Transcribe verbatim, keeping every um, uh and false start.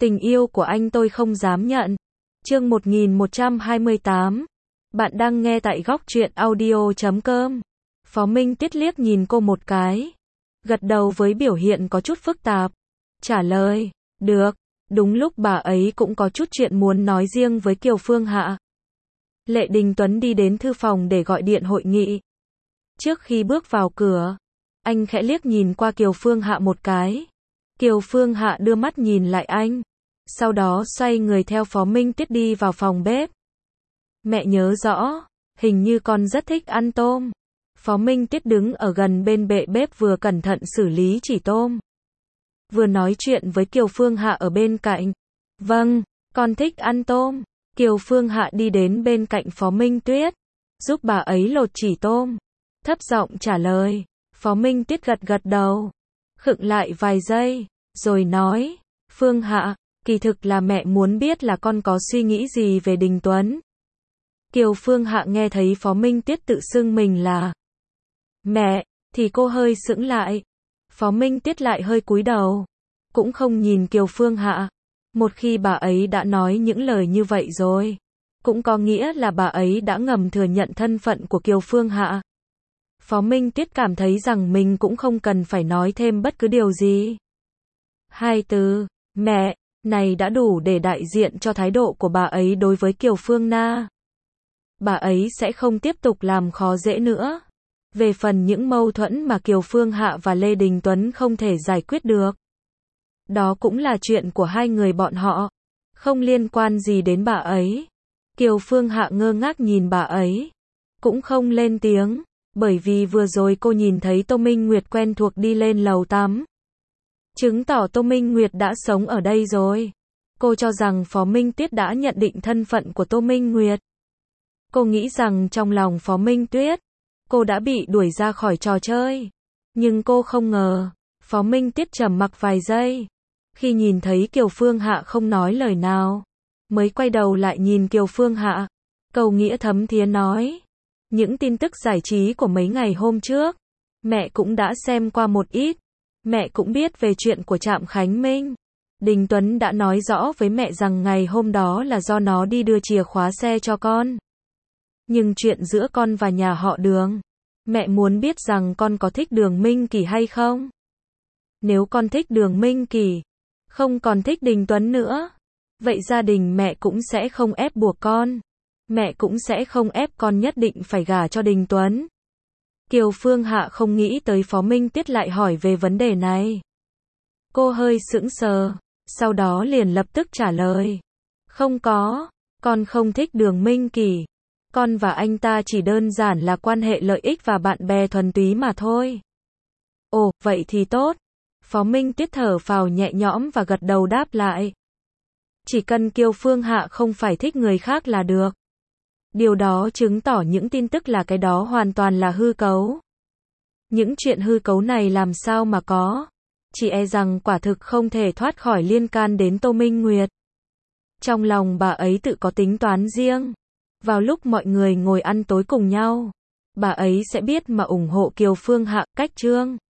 Tình yêu của anh tôi không dám nhận. Chương một nghìn một trăm hai mươi tám. Bạn đang nghe tại góc truyện audio chấm com. Phó Minh Tiết liếc nhìn cô một cái. Gật đầu với biểu hiện có chút phức tạp. Trả lời, được. Đúng lúc bà ấy cũng có chút chuyện muốn nói riêng với Kiều Phương Hạ. Lệ Đình Tuấn đi đến thư phòng để gọi điện hội nghị. Trước khi bước vào cửa, anh khẽ liếc nhìn qua Kiều Phương Hạ một cái. Kiều Phương Hạ đưa mắt nhìn lại anh. Sau đó xoay người theo Phó Minh Tiết đi vào phòng bếp. Mẹ nhớ rõ, hình như con rất thích ăn tôm. Phó Minh Tiết đứng ở gần bên bệ bếp vừa cẩn thận xử lý chỉ tôm, vừa nói chuyện với Kiều Phương Hạ ở bên cạnh. Vâng, con thích ăn tôm. Kiều Phương Hạ đi đến bên cạnh Phó Minh Tuyết, giúp bà ấy lột chỉ tôm. Thấp giọng trả lời. Phó Minh Tiết gật gật đầu, khựng lại vài giây, rồi nói, Phương Hạ, kỳ thực là mẹ muốn biết là con có suy nghĩ gì về Đình Tuấn. Kiều Phương Hạ nghe thấy Phó Minh Tiết tự xưng mình là mẹ, thì cô hơi sững lại. Phó Minh Tiết lại hơi cúi đầu, cũng không nhìn Kiều Phương Hạ. Một khi bà ấy đã nói những lời như vậy rồi, cũng có nghĩa là bà ấy đã ngầm thừa nhận thân phận của Kiều Phương Hạ. Phó Minh Tiết cảm thấy rằng mình cũng không cần phải nói thêm bất cứ điều gì. Hai từ, mẹ, này đã đủ để đại diện cho thái độ của bà ấy đối với Kiều Phương Na. Bà ấy sẽ không tiếp tục làm khó dễ nữa. Về phần những mâu thuẫn mà Kiều Phương Hạ và Lê Đình Tuấn không thể giải quyết được, đó cũng là chuyện của hai người bọn họ, không liên quan gì đến bà ấy. Kiều Phương Hạ ngơ ngác nhìn bà ấy, cũng không lên tiếng, bởi vì vừa rồi cô nhìn thấy Tô Minh Nguyệt quen thuộc đi lên lầu tắm, chứng tỏ Tô Minh Nguyệt đã sống ở đây rồi. Cô cho rằng Phó Minh Tiết đã nhận định thân phận của Tô Minh Nguyệt. Cô nghĩ rằng trong lòng Phó Minh Tuyết, cô đã bị đuổi ra khỏi trò chơi. Nhưng cô không ngờ, Phó Minh Tiết trầm mặc vài giây. Khi nhìn thấy Kiều Phương Hạ không nói lời nào, mới quay đầu lại nhìn Kiều Phương Hạ. Câu nghĩa thấm thía nói, những tin tức giải trí của mấy ngày hôm trước, mẹ cũng đã xem qua một ít. Mẹ cũng biết về chuyện của Trạm Khánh Minh. Đình Tuấn đã nói rõ với mẹ rằng ngày hôm đó là do nó đi đưa chìa khóa xe cho con. Nhưng chuyện giữa con và nhà họ Đường, mẹ muốn biết rằng con có thích Đường Minh Kỳ hay không? Nếu con thích Đường Minh Kỳ, không còn thích Đình Tuấn nữa, vậy gia đình mẹ cũng sẽ không ép buộc con. Mẹ cũng sẽ không ép con nhất định phải gả cho Đình Tuấn. Kiều Phương Hạ không nghĩ tới Phó Minh Tiết lại hỏi về vấn đề này. Cô hơi sững sờ, sau đó liền lập tức trả lời. Không có, con không thích Đường Minh Kỳ. Con và anh ta chỉ đơn giản là quan hệ lợi ích và bạn bè thuần túy mà thôi. Ồ, vậy thì tốt. Phó Minh Tiết thở phào nhẹ nhõm và gật đầu đáp lại. Chỉ cần Kiều Phương Hạ không phải thích người khác là được. Điều đó chứng tỏ những tin tức là cái đó hoàn toàn là hư cấu. Những chuyện hư cấu này làm sao mà có. Chỉ e rằng quả thực không thể thoát khỏi liên can đến Tô Minh Nguyệt. Trong lòng bà ấy tự có tính toán riêng. Vào lúc mọi người ngồi ăn tối cùng nhau, bà ấy sẽ biết mà ủng hộ Kiều Phương Hạ. Cách chương